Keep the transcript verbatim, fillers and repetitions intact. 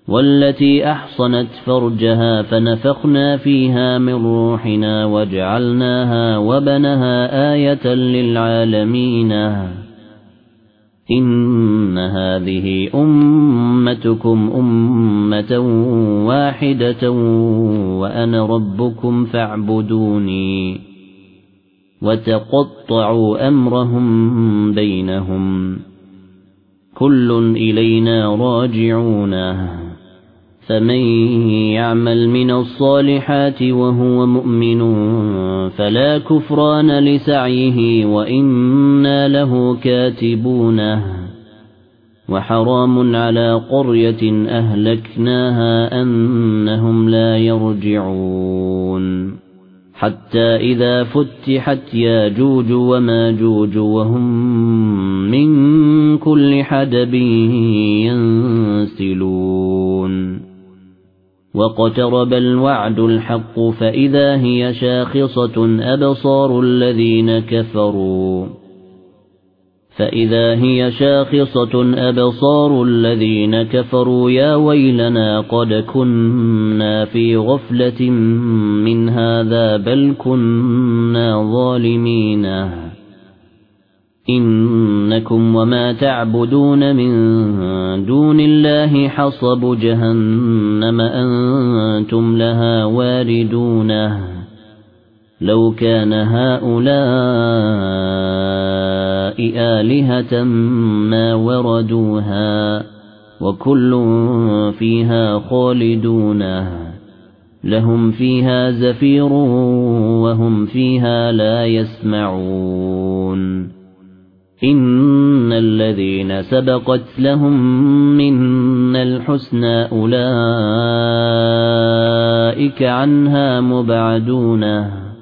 والتي أحصنت فرجها فنفخنا فيها من روحنا وجعلناها وبنها آية للعالمين إن هذه أمتكم أمة واحدة وأنا ربكم فاعبدوني وتقطعوا أمرهم بينهم كل إلينا راجعون فمن يعمل من الصالحات وهو مؤمن فلا كفران لسعيه وإنا له كاتبون وحرام على قرية أهلكناها أنهم لا يرجعون حتى إذا فتحت ياجوج وماجوج وهم من كل حدب ينسلون واقترب الوعد الحق فإذا هي شاخصة أبصار الذين كفروا فإذا هي شاخصة أبصار الذين كفروا يا ويلنا قد كنا في غفلة من هذا بل كنا ظالمين إنكم وما تعبدون من دون الله حصب جهنم أنتم لها واردون لو كان هؤلاء آلهة ما وردوها وكل فيها خالدون لهم فيها زفير وهم فيها لا يسمعون إن الذين سبقت لهم منا الحسنى أولئك عنها مبعدون